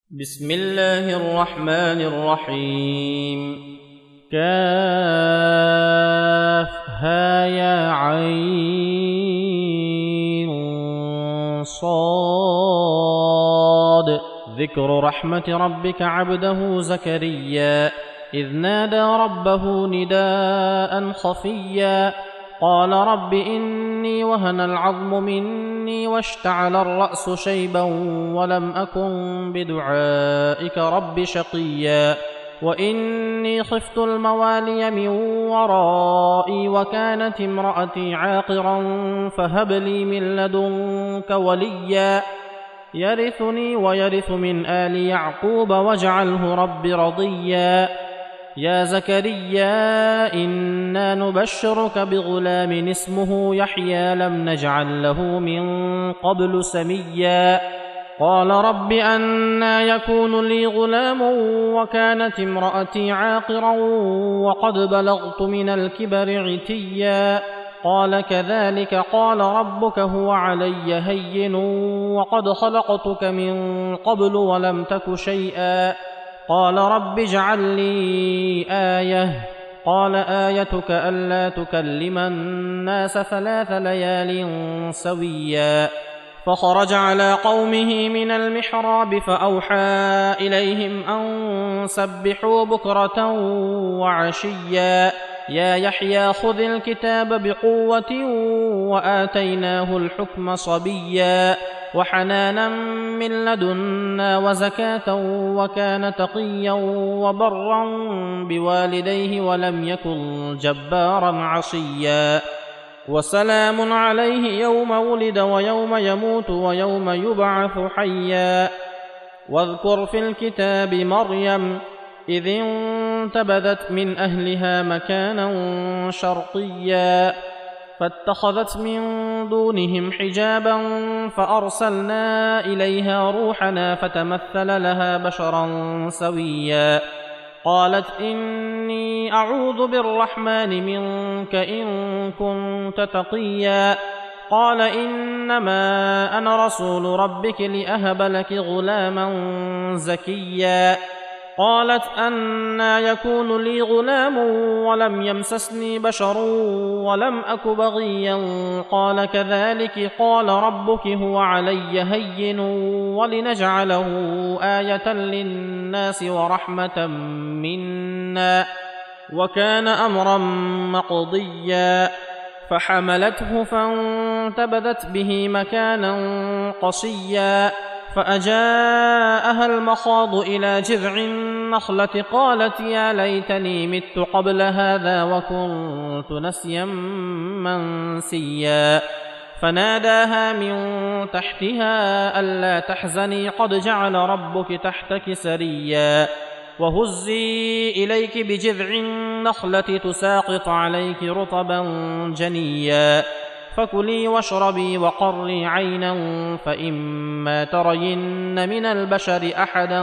بسم الله الرحمن الرحيم. كافها يا عين صاد. ذكر رحمة ربك عبده زكريا إذ نادى ربه نداء خفيا قال رب إني وهن العظم مني واشتعل الرأس شيبا ولم أكن بدعائك رب شقيا وإني خفت الموالي من ورائي وكانت امرأتي عاقرا فهب لي من لدنك وليا يرثني ويرث من آل يعقوب واجعله رب رضيا يا زكريا إنا نبشرك بغلام اسمه يحيى لم نجعل له من قبل سميا قال رب أنى يكون لي غلام وكانت امرأتي عاقرا وقد بلغت من الكبر عتيا قال كذلك قال ربك هو علي هين وقد خلقتك من قبل ولم تك شيئا قال رب اجعل لي آية قال آيتك ألا تكلم الناس 3 ليال سويا فخرج على قومه من المحراب فأوحى إليهم أن سبحوا بكرة وعشيا يا يحيى خذ الكتاب بقوة وآتيناه الحكم صبيا وحنانا من لدنا وزكاة وكان تقيا وبرا بوالديه ولم يكن جبارا عصيا وسلام عليه يوم ولد ويوم يموت ويوم يبعث حيا واذكر في الكتاب مريم إذ انتبذت من أهلها مكانا شرقيا فاتخذت من دونهم حجابا فأرسلنا إليها روحنا فتمثل لها بشرا سويا قالت إني أعوذ بالرحمن منك إن كنت تقيا قال إنما أنا رسول ربك لأهب لك غلاما زكيا قالت أنى يكون لي غلام ولم يمسسني بشر ولم أك بغيا قال كذلك قال ربك هو علي هين ولنجعله آية للناس ورحمة منا وكان أمرا مقضيا فحملته فانتبذت به مكانا قصيا فأجاءها المخاض إلى جذع النخلة قالت يا ليتني مت قبل هذا وكنت نسيا منسيا فناداها من تحتها ألا تحزني قد جعل ربك تحتك سريا وهزي إليك بجذع النخلة تساقط عليك رطبا جنيا فكلي واشربي وقري عينا فإما ترين من البشر أحدا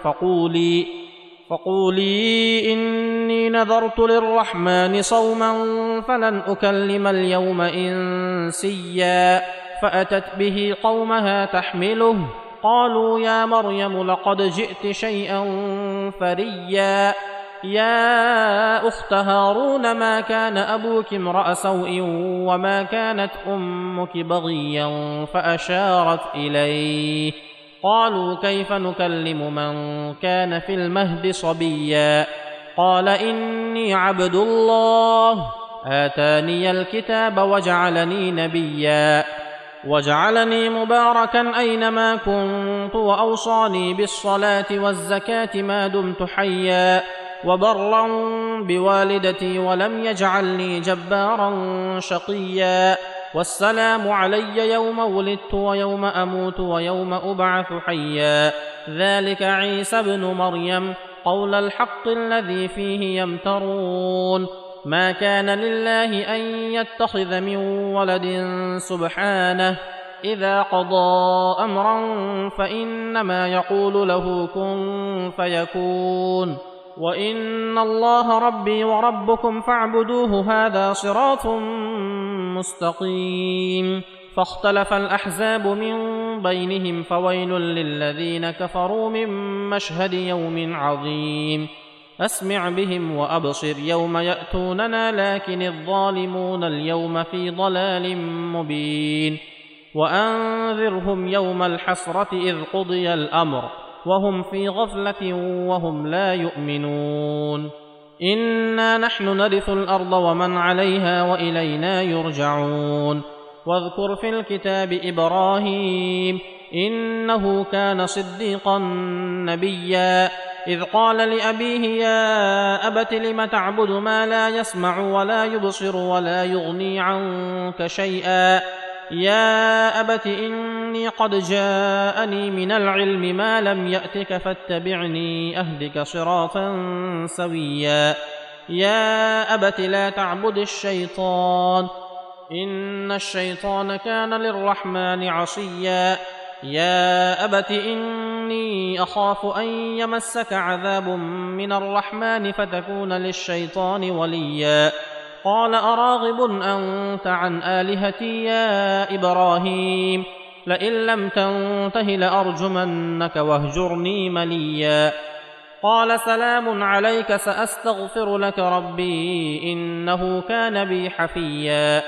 فقولي إني نذرت للرحمن صوما فلن أكلم اليوم إنسيا فأتت به قومها تحمله قالوا يا مريم لقد جئت شيئا فريا يا أخت هارون ما كان أبوك امرأ سوء وما كانت أمك بغيا فأشارت إليه قالوا كيف نكلم من كان في المهد صبيا قال إني عبد الله آتاني الكتاب وجعلني نبيا وجعلني مباركا أينما كنت وأوصاني بالصلاة والزكاة ما دمت حيا وبرا بوالدتي ولم يجعلني جبارا شقيا والسلام علي يوم ولدت ويوم أموت ويوم أبعث حيا ذلك عيسى ابن مريم قول الحق الذي فيه يمترون ما كان لله أن يتخذ من ولد سبحانه إذا قضى أمرا فإنما يقول له كن فيكون وإن الله ربي وربكم فاعبدوه هذا صراط مستقيم فاختلف الأحزاب من بينهم فويل للذين كفروا من مشهد يوم عظيم أسمع بهم وأبصر يوم يأتوننا لكن الظالمون اليوم في ضلال مبين وأنذرهم يوم الحسرة إذ قضي الأمر وهم في غفلة وهم لا يؤمنون إنا نحن نرث الأرض ومن عليها وإلينا يرجعون واذكر في الكتاب إبراهيم إنه كان صديقا نبيا إذ قال لأبيه يا أبت لم تعبد ما لا يسمع ولا يبصر ولا يغني عنك شيئا يا أبت إني قد جاءني من العلم ما لم يأتك فاتبعني أهدك صراطا سويا يا أبت لا تعبد الشيطان إن الشيطان كان للرحمن عصيا يا أبت إني أخاف أن يمسك عذاب من الرحمن فتكون للشيطان وليا قال أراغب أنت عن آلهتي يا إبراهيم لئن لم تنته لأرجمنك واهجرني مليا قال سلام عليك سأستغفر لك ربي إنه كان بي حفيا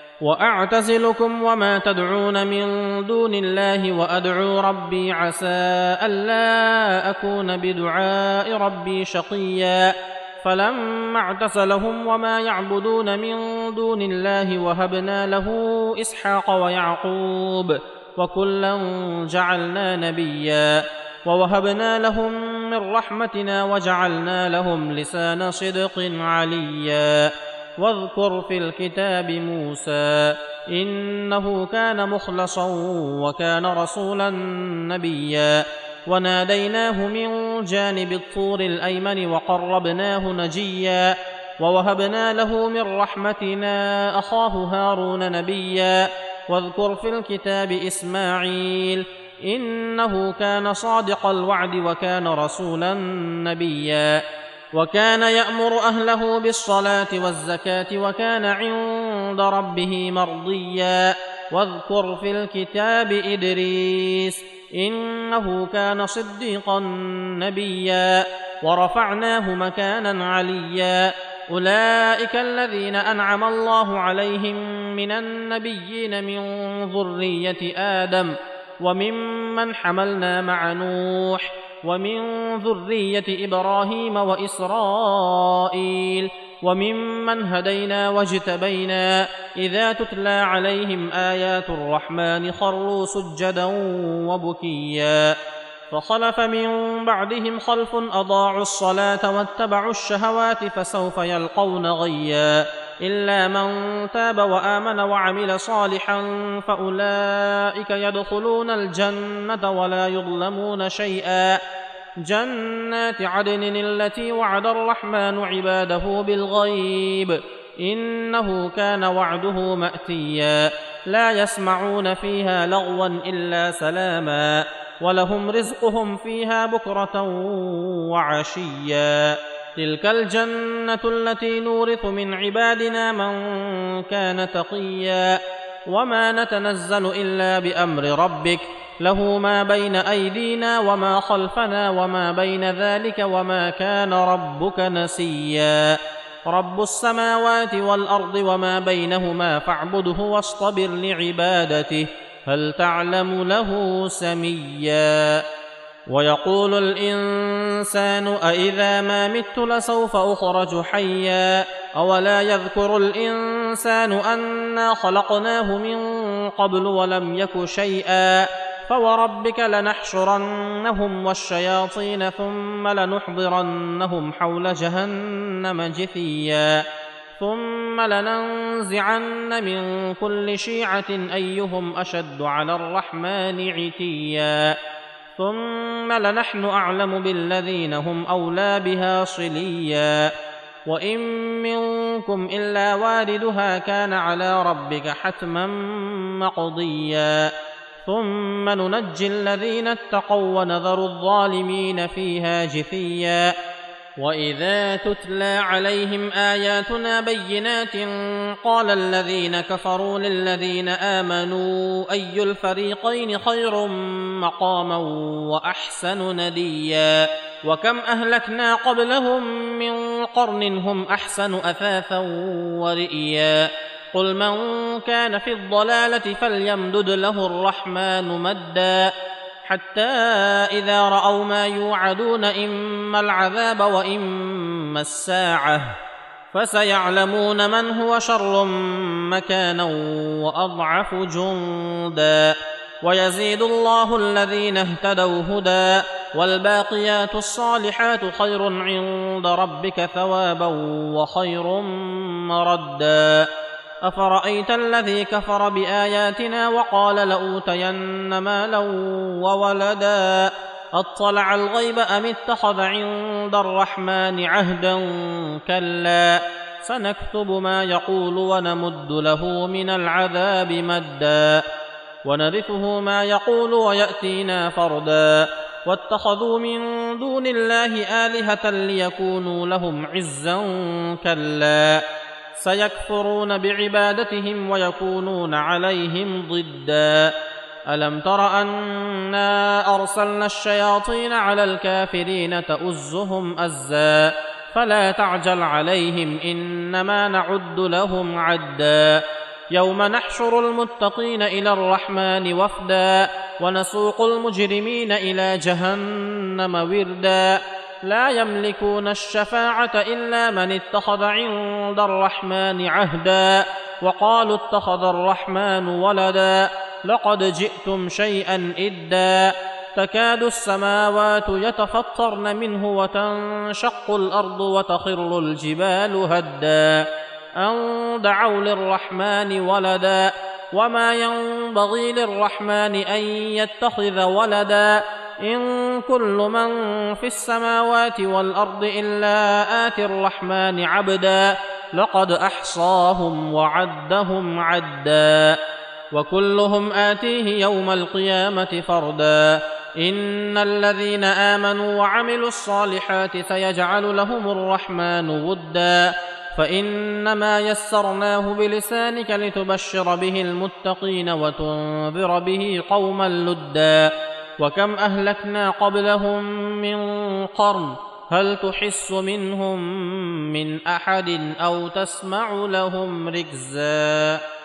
وأعتزلكم وما تدعون من دون الله وأدعو ربي عسى ألا أكون بدعاء ربي شقيا فلما اعتزلهم وما يعبدون من دون الله وهبنا له إسحاق ويعقوب وكلا جعلنا نبيا ووهبنا لهم من رحمتنا وجعلنا لهم لسان صدق عليا واذكر في الكتاب موسى إنه كان مخلصا وكان رسولا نبيا وناديناه من جانب الطور الأيمن وقربناه نجيا ووهبنا له من رحمتنا أخاه هارون نبيا واذكر في الكتاب إسماعيل إنه كان صادق الوعد وكان رسولا نبيا وكان يأمر أهله بالصلاة والزكاة وكان عند ربه مرضيا واذكر في الكتاب إدريس إنه كان صديقا نبيا ورفعناه مكانا عليا أولئك الذين أنعم الله عليهم من النبيين من ذرية آدم وممن حملنا مع نوح ومن ذرية إبراهيم وإسرائيل وممن هدينا واجتبينا إذا تتلى عليهم آيات الرحمن خروا سجدا وبكيا فخلف من بعدهم خلف أضاعوا الصلاة واتبعوا الشهوات فسوف يلقون غيا إلا من تاب وآمن وعمل صالحا فأولئك يدخلون الجنة ولا يظلمون شيئا جنات عدن التي وعد الرحمن عباده بالغيب إنه كان وعده مأتيا لا يسمعون فيها لغوا إلا سلاما ولهم رزقهم فيها بكرة وعشيا تلك الجنة التي نورث من عبادنا من كان تقيا وما نتنزل إلا بأمر ربك له ما بين أيدينا وما خلفنا وما بين ذلك وما كان ربك نسيا رب السماوات والأرض وما بينهما فاعبده واصطبر لعبادته هل تعلم له سميا ويقول الإنسان أإذا ما مت لسوف أخرج حيا أولا يذكر الإنسان أنا خلقناه من قبل ولم يك شيئا فوربك لنحشرنهم والشياطين ثم لنحضرنهم حول جهنم جثيا ثم لننزعن من كل شيعة أيهم أشد على الرحمن عتيا ثم لنحن أعلم بالذين هم أولى بها صليا وإن منكم إلا واردها كان على ربك حتما مقضيا ثم ننجي الذين اتقوا ونذر الظالمين فيها جثيا وإذا تتلى عليهم آياتنا بينات قال الذين كفروا للذين آمنوا أي الفريقين خير مقاما وأحسن نديا وكم أهلكنا قبلهم من قرن هم أحسن أثاثا ورئيا قل من كان في الضلالة فليمدد له الرحمن مدا حتى إذا رأوا ما يوعدون إما العذاب وإما الساعة فسيعلمون من هو شر مكانا وأضعف جندا ويزيد الله الذين اهتدوا هدى والباقيات الصالحات خير عند ربك ثوابا وخير مردا أفرأيت الذي كفر بآياتنا وقال لأوتين مالا وولدا أطلع الغيب أم اتخذ عند الرحمن عهدا كلا سنكتب ما يقول ونمد له من العذاب مدا ونرثه ما يقول ويأتينا فردا واتخذوا من دون الله آلهة ليكونوا لهم عزا كلا سيكفرون بعبادتهم ويكونون عليهم ضدا ألم تر أنا أرسلنا الشياطين على الكافرين تؤزهم أزا فلا تعجل عليهم إنما نعد لهم عدا يوم نحشر المتقين إلى الرحمن وفدا ونسوق المجرمين إلى جهنم وردا لا يملكون الشفاعة إلا من اتخذ عند الرحمن عهدا وقالوا اتخذ الرحمن ولدا لقد جئتم شيئا إدا تكاد السماوات يتفطرن منه وتنشق الأرض وتخر الجبال هدا أن دعوا للرحمن ولدا وما ينبغي للرحمن أن يتخذ ولدا إن كل من في السماوات والأرض إلا آتي الرحمن عبدا لقد أحصاهم وعدهم عدا وكلهم آتيه يوم القيامة فردا إن الذين آمنوا وعملوا الصالحات سيجعل لهم الرحمن ودا فإنما يسرناه بلسانك لتبشر به المتقين وتنذر به قوما لدا وكم أهلكنا قبلهم من قرن هل تحس منهم من أحد أو تسمع لهم ركزا